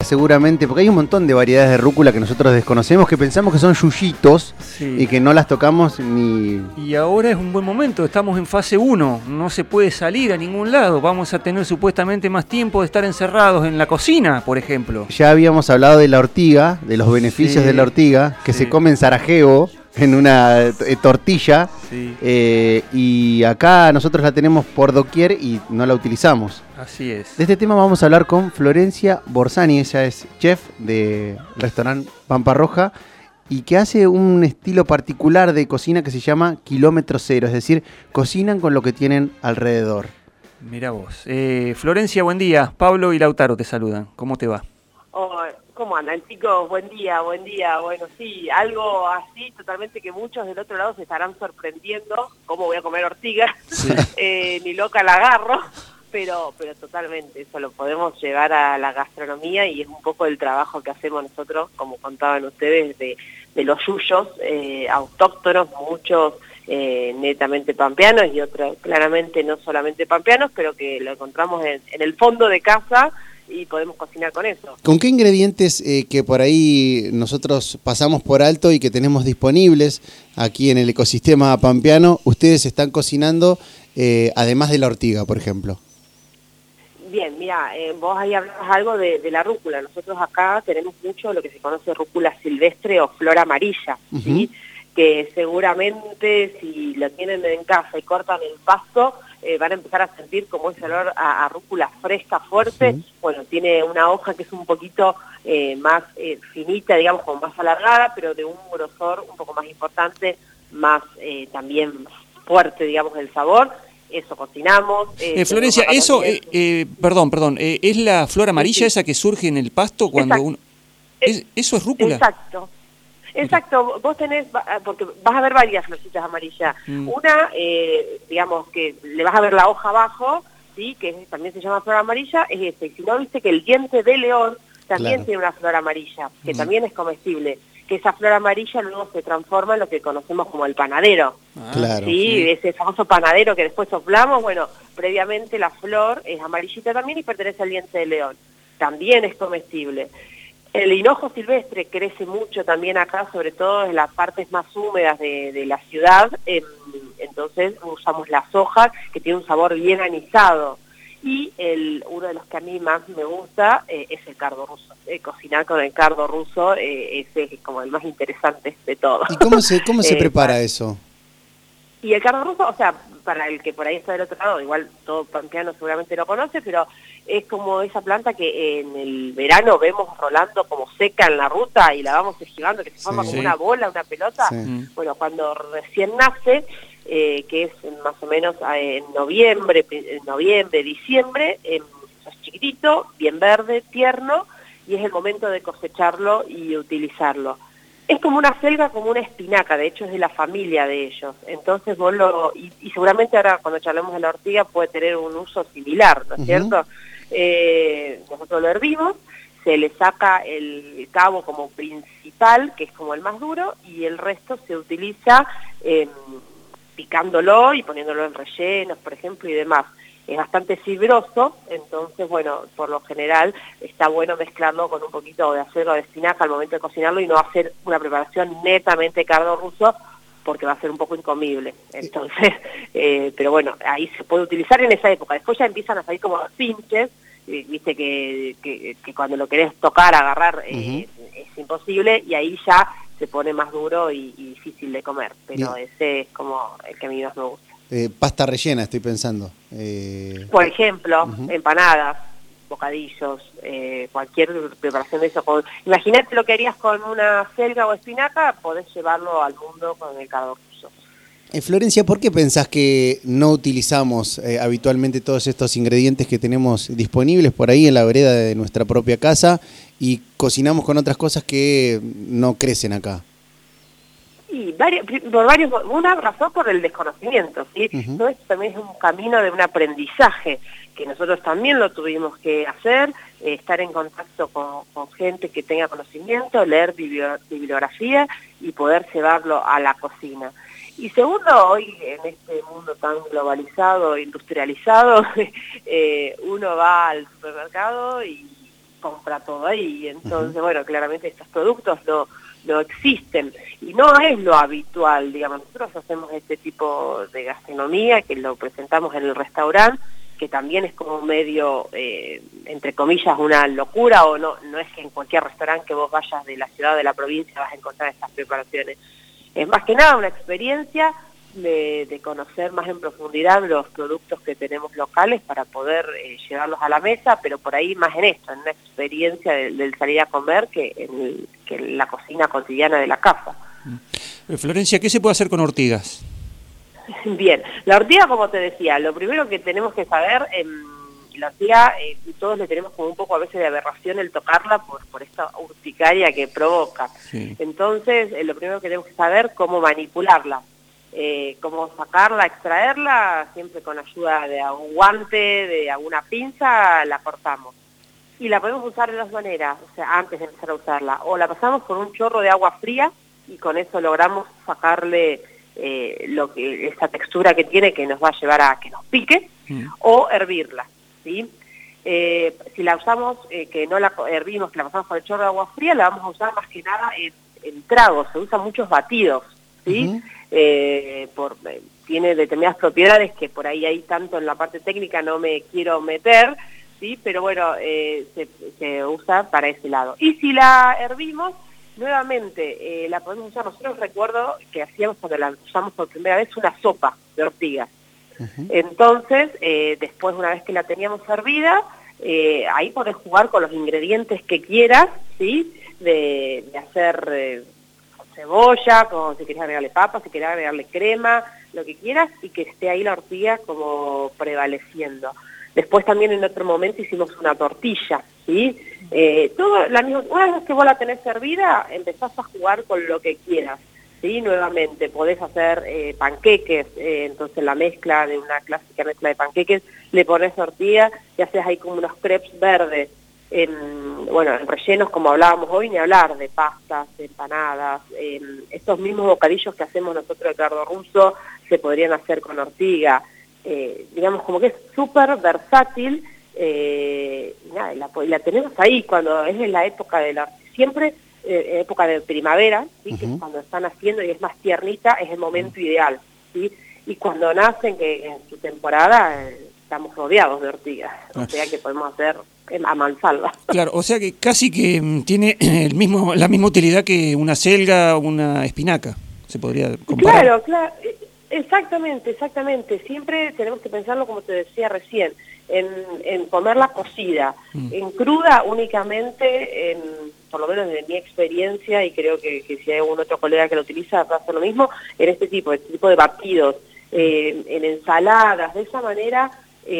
seguramente, porque hay un montón de variedades de rúcula que nosotros desconocemos, que pensamos que son yuyitos y que no las tocamos ni... Y ahora es un buen momento, estamos en fase 1, no se puede salir a ningún lado, vamos a tener supuestamente más tiempo de estar encerrados en la cocina, por ejemplo. Ya habíamos hablado de la ortiga, de los beneficios de la ortiga, que se come en Sarajevo, en una tortilla, y acá nosotros la tenemos por doquier y no la utilizamos. Así es. De este tema vamos a hablar con Florencia Borsani, ella es chef de restaurante Pampa Roja y que hace un estilo particular de cocina que se llama kilómetro cero, es decir, cocinan con lo que tienen alrededor. Mirá vos. Florencia, buen día. Pablo y Lautaro te saludan. ¿Cómo te va? ¿Cómo andan, chicos? Buen día. Bueno, sí, algo así totalmente que muchos del otro lado se estarán sorprendiendo. ¿Cómo voy a comer ortiga? Sí. Ni loca la agarro, pero totalmente, eso lo podemos llevar a la gastronomía y es un poco el trabajo que hacemos nosotros, como contaban ustedes, de los yuyos autóctonos, muchos netamente pampeanos y otros claramente no solamente pampeanos, pero que lo encontramos en el fondo de casa y podemos cocinar con eso. ¿Con qué ingredientes que por ahí nosotros pasamos por alto y que tenemos disponibles aquí en el ecosistema pampeano, ustedes están cocinando además de la ortiga, por ejemplo? Bien, mira, vos ahí hablabas algo de la rúcula. Nosotros acá tenemos mucho lo que se conoce rúcula silvestre o flor amarilla, ¿sí? Que seguramente si lo tienen en casa y cortan el pasto, van a empezar a sentir como ese olor a rúcula fresca, fuerte. Bueno, tiene una hoja que es un poquito más finita, digamos, como más alargada, pero de un grosor un poco más importante, más también fuerte, digamos, el sabor. Eso cocinamos. Florencia, eso, perdón, ¿es la flor amarilla esa que surge en el pasto cuando uno... ¿Eso es rúcula? Exacto, vos tenés, porque vas a ver varias florcitas amarillas. Una, digamos, que le vas a ver la hoja abajo, ¿sí? Que también se llama flor amarilla, es ese. Y si no, viste que el diente de león también tiene una flor amarilla, que también es comestible. Que esa flor amarilla luego se transforma en lo que conocemos como el panadero. ¿Sí? Ese famoso panadero que después soplamos, bueno, previamente la flor es amarillita también y pertenece al diente de león. También es comestible. El hinojo silvestre crece mucho también acá, sobre todo en las partes más húmedas de la ciudad, entonces usamos las hojas que tiene un sabor bien anisado. Y uno de los que a mí más me gusta es el cardo ruso. Cocinar con el cardo ruso ese es como el más interesante de todo. ¿Y cómo se prepara eso? Y el cardo ruso, o sea, para el que por ahí está del otro lado, igual todo pampeano seguramente lo conoce, pero es como esa planta que en el verano vemos rolando como seca en la ruta y la vamos esquivando, que se forma como una bola, una pelota. Bueno, cuando recién nace, que es más o menos en noviembre, diciembre, es chiquitito, bien verde, tierno, y es el momento de cosecharlo y utilizarlo. Es como una selga, como una espinaca, de hecho es de la familia de ellos. Entonces vos y seguramente ahora cuando charlemos de la ortiga puede tener un uso similar, ¿no es cierto? Nosotros lo hervimos, se le saca el cabo como principal, que es como el más duro, y el resto se utiliza picándolo y poniéndolo en rellenos, por ejemplo, y demás. Es bastante fibroso, entonces, bueno, por lo general está bueno mezclarlo con un poquito de acero de espinaca al momento de cocinarlo y no hacer una preparación netamente cardo ruso, porque va a ser un poco incomible. Entonces, pero bueno, ahí se puede utilizar en esa época. Después ya empiezan a salir como los pinches, viste que cuando lo querés tocar, agarrar, es imposible, y ahí ya se pone más duro y difícil de comer. Pero ese es como el que a mí más me gusta. Pasta rellena, estoy pensando. Por ejemplo, empanadas, bocadillos, cualquier preparación de eso. Imagínate lo que harías con una selga o espinaca, podés llevarlo al mundo con el cardo ruso. Florencia, ¿por qué pensás que no utilizamos habitualmente todos estos ingredientes que tenemos disponibles por ahí en la vereda de nuestra propia casa y cocinamos con otras cosas que no crecen acá? Y una razón por el desconocimiento, ¿sí? No, esto también es un camino de un aprendizaje, que nosotros también lo tuvimos que hacer, estar en contacto con gente que tenga conocimiento, leer bibliografía y poder llevarlo a la cocina. Y segundo, hoy en este mundo tan globalizado, industrializado, uno va al supermercado y compra todo ahí. Entonces, bueno, claramente estos productos no existen y no es lo habitual, digamos. Nosotros hacemos este tipo de gastronomía que lo presentamos en el restaurante, que también es como medio, entre comillas, una locura, o no es que en cualquier restaurante que vos vayas de la ciudad o de la provincia vas a encontrar estas preparaciones. Es más que nada una experiencia de conocer más en profundidad los productos que tenemos locales para poder llevarlos a la mesa, pero por ahí más en esto, en una experiencia del salir a comer que en la cocina cotidiana de la casa. Florencia, ¿qué se puede hacer con ortigas? Bien, la ortiga, como te decía, lo primero que tenemos que saber, la ortiga, todos le tenemos como un poco a veces de aberración el tocarla por esta urticaria que provoca. Sí. Entonces, lo primero que tenemos que saber cómo manipularla, cómo sacarla, extraerla, siempre con ayuda de un guante, de alguna pinza, la cortamos. Y la podemos usar de dos maneras, o sea, antes de empezar a usarla, o la pasamos con un chorro de agua fría y con eso logramos sacarle esa textura que tiene, que nos va a llevar a que nos pique, o hervirla, ¿sí? Si la usamos, que no la hervimos, que la pasamos con el chorro de agua fría, la vamos a usar más que nada en tragos, se usan muchos batidos, ¿sí? Tiene determinadas propiedades que por ahí tanto en la parte técnica no me quiero meter, ¿sí? Pero bueno, se usa para ese lado. Y si la hervimos, nuevamente, la podemos usar. Nosotros recuerdo que hacíamos cuando la usamos por primera vez una sopa de ortigas. Entonces, después, una vez que la teníamos hervida, ahí podés jugar con los ingredientes que quieras, ¿sí? De hacer cebolla, como si querés agregarle papas, si querés agregarle crema, lo que quieras, y que esté ahí la ortiga como prevaleciendo. Después también en otro momento hicimos una tortilla, ¿sí? Una vez que vos la tenés servida, empezás a jugar con lo que quieras, ¿sí? Nuevamente, podés hacer panqueques, entonces la mezcla de una clásica mezcla de panqueques, le pones tortilla y haces ahí como unos crepes verdes, en rellenos como hablábamos hoy, ni hablar de pastas, de empanadas, estos mismos bocadillos que hacemos nosotros de cardo ruso se podrían hacer con ortiga. Digamos como que es súper versátil, la tenemos ahí cuando es en la época siempre época de primavera, ¿sí? Que es cuando están haciendo y es más tiernita, es el momento ideal, ¿sí? Y cuando nacen, que en su temporada estamos rodeados de ortigas, o sea que podemos hacer a mansalva. Claro, o sea que casi que tiene la misma utilidad que una selga o una espinaca, se podría comparar. Claro. Exactamente. Siempre tenemos que pensarlo, como te decía recién, en comerla cocida. En cruda únicamente, por lo menos de mi experiencia, y creo que si hay algún otro colega que lo utiliza va a hacer lo mismo, en este tipo de batidos, en ensaladas, de esa manera,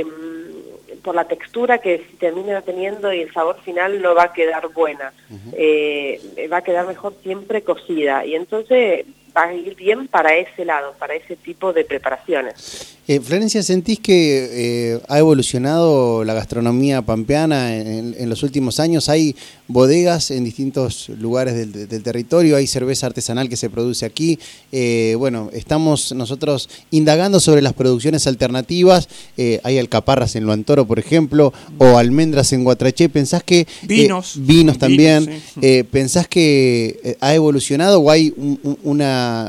por la textura que termina teniendo y el sabor final no va a quedar buena. Va a quedar mejor siempre cocida, y entonces va a ir bien para ese lado, para ese tipo de preparaciones. Florencia, ¿sentís que ha evolucionado la gastronomía pampeana en los últimos años? ¿Hay bodegas en distintos lugares del territorio? ¿Hay cerveza artesanal que se produce aquí? Estamos nosotros indagando sobre las producciones alternativas. Hay alcaparras en Luantoro, por ejemplo, o almendras en Guatraché. ¿Pensás que... Vinos también. Sí. ¿Pensás que ha evolucionado o hay un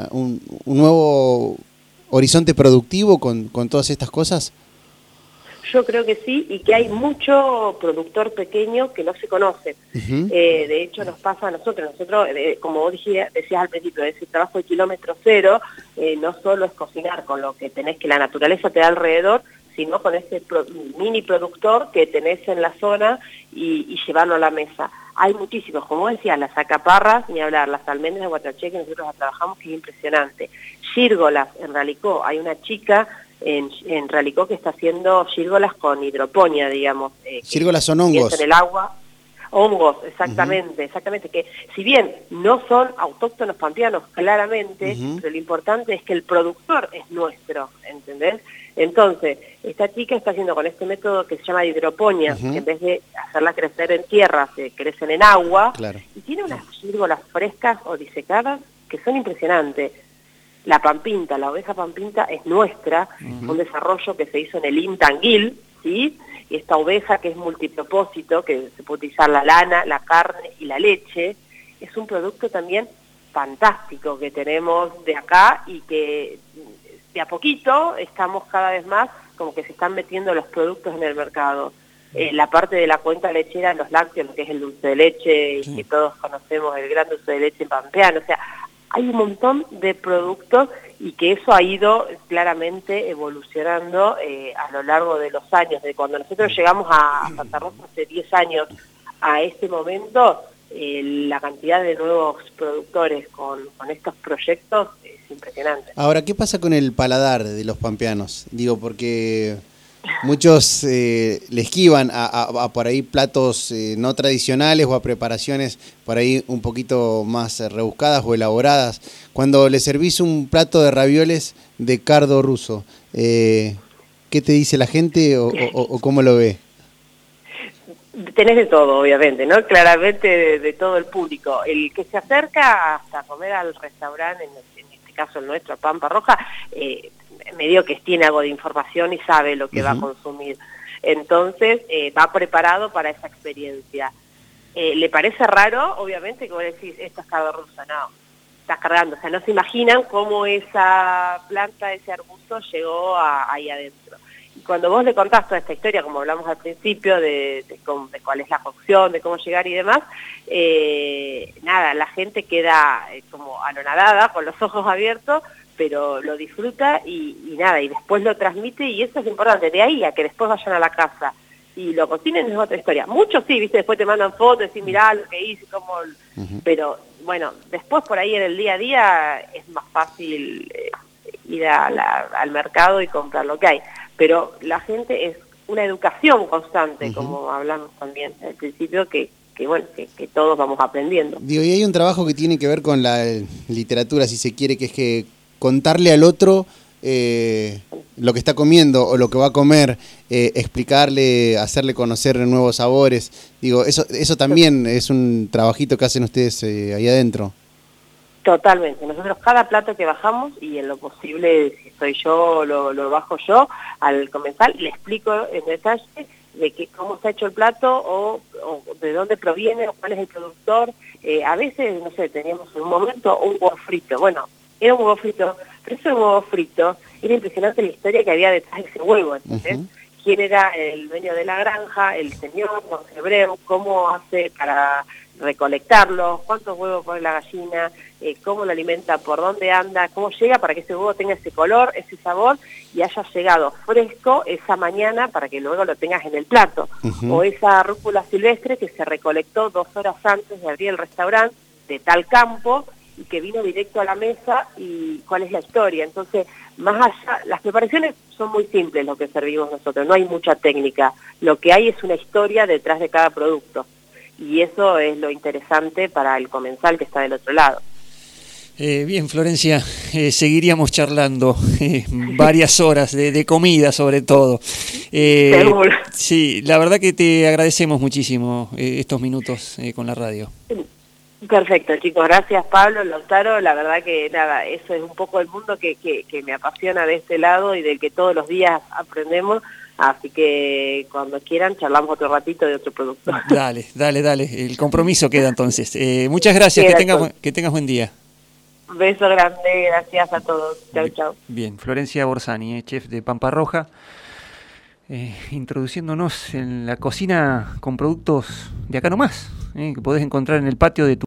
nuevo horizonte productivo con todas estas cosas? Yo creo que sí, y que hay mucho productor pequeño que no se conoce. De hecho, nos pasa a nosotros, como vos decías al principio, ese trabajo de kilómetro cero, no solo es cocinar con lo que tenés, que la naturaleza te da alrededor, sino con ese mini productor que tenés en la zona y llevarlo a la mesa. Hay muchísimos, como decías, las acaparras, ni hablar, las almendras de Guatraché, que nosotros las trabajamos, que es impresionante. Gírgolas en Ralicó, hay una chica en Ralicó que está haciendo gírgolas con hidroponía, digamos. Gírgolas son hongos. En el agua. Hongos, exactamente, que si bien no son autóctonos pampeanos claramente, pero lo importante es que el productor es nuestro, ¿entendés? Entonces, esta chica está haciendo con este método que se llama hidroponía, que en vez de hacerla crecer en tierra, se crecen en agua, y tiene unas gírgolas frescas o disecadas que son impresionantes. La oveja pampinta es nuestra, un desarrollo que se hizo en el Intanguil, ¿sí? Esta oveja que es multipropósito, que se puede utilizar la lana, la carne y la leche, es un producto también fantástico que tenemos de acá y que de a poquito estamos cada vez más como que se están metiendo los productos en el mercado. La parte de la cuenta lechera, los lácteos, lo que es el dulce de leche, y que todos conocemos el gran dulce de leche pampeano, o sea, hay un montón de productos y que eso ha ido claramente evolucionando a lo largo de los años. De cuando nosotros llegamos a Santa Rosa hace 10 años a este momento, la cantidad de nuevos productores con estos proyectos es impresionante. Ahora, ¿qué pasa con el paladar de los pampeanos? Digo, porque muchos le esquivan a por ahí platos no tradicionales o a preparaciones por ahí un poquito más rebuscadas o elaboradas. Cuando le servís un plato de ravioles de cardo ruso, ¿qué te dice la gente o cómo lo ve? Tenés de todo, obviamente, ¿no? Claramente de todo el público. El que se acerca hasta comer al restaurante, en este caso el nuestro, Pampa Roja, medio que tiene algo de información y sabe lo que va a consumir. Entonces, va preparado para esa experiencia. ¿Le parece raro? Obviamente que vos decís, esto es carne rusa, no. Estás cargando, o sea, no se imaginan cómo esa planta, ese arbusto llegó ahí adentro. Y cuando vos le contás toda esta historia, como hablamos al principio, de cuál es la cocción, de cómo llegar y demás, nada, la gente queda como anonadada, con los ojos abiertos, pero lo disfruta y nada, y después lo transmite, y eso es importante. De ahí a que después vayan a la casa y lo cocinen es otra historia. Muchos sí, viste, después te mandan fotos, decís, mirá lo que hice, cómo... Pero bueno, después por ahí en el día a día es más fácil ir al mercado y comprar lo que hay. Pero la gente es una educación constante, como hablamos también al principio, que todos vamos aprendiendo. Digo, y hay un trabajo que tiene que ver con la literatura, si se quiere, que es que contarle al otro lo que está comiendo o lo que va a comer, explicarle, hacerle conocer nuevos sabores. Digo, eso también es un trabajito que hacen ustedes ahí adentro. Totalmente. Nosotros cada plato que bajamos, y en lo posible, si soy yo, lo bajo yo, al comenzar le explico en detalle de cómo está hecho el plato o de dónde proviene o cuál es el productor. A veces, no sé, teníamos en un momento un huevo frito. Bueno, era un huevo frito, pero ese huevo frito era impresionante la historia que había detrás de ese huevo, ¿entendés? Quién era el dueño de la granja, el señor, Juan Hebreu, cómo hace para recolectarlo, cuántos huevos pone la gallina, cómo lo alimenta, por dónde anda, cómo llega para que ese huevo tenga ese color, ese sabor y haya llegado fresco esa mañana para que luego lo tengas en el plato. O esa rúcula silvestre que se recolectó 2 horas antes de abrir el restaurante de tal campo y que vino directo a la mesa y cuál es la historia. Entonces, más allá, las preparaciones son muy simples lo que servimos nosotros, no hay mucha técnica, lo que hay es una historia detrás de cada producto. Y eso es lo interesante para el comensal que está del otro lado. Bien, Florencia, seguiríamos charlando varias horas de comida sobre todo. Seguro. Sí, la verdad que te agradecemos muchísimo estos minutos con la radio. Perfecto, chicos, gracias Pablo, Lautaro, la verdad que nada, eso es un poco el mundo que me apasiona de este lado y del que todos los días aprendemos. Así que cuando quieran charlamos otro ratito de otro producto. Dale, el compromiso queda entonces. Muchas gracias, que tengas buen día. Un beso grande, gracias a todos. Chau. Bien, Florencia Borsani, chef de Pampa Roja, introduciéndonos en la cocina con productos de acá nomás, que podés encontrar en el patio de tu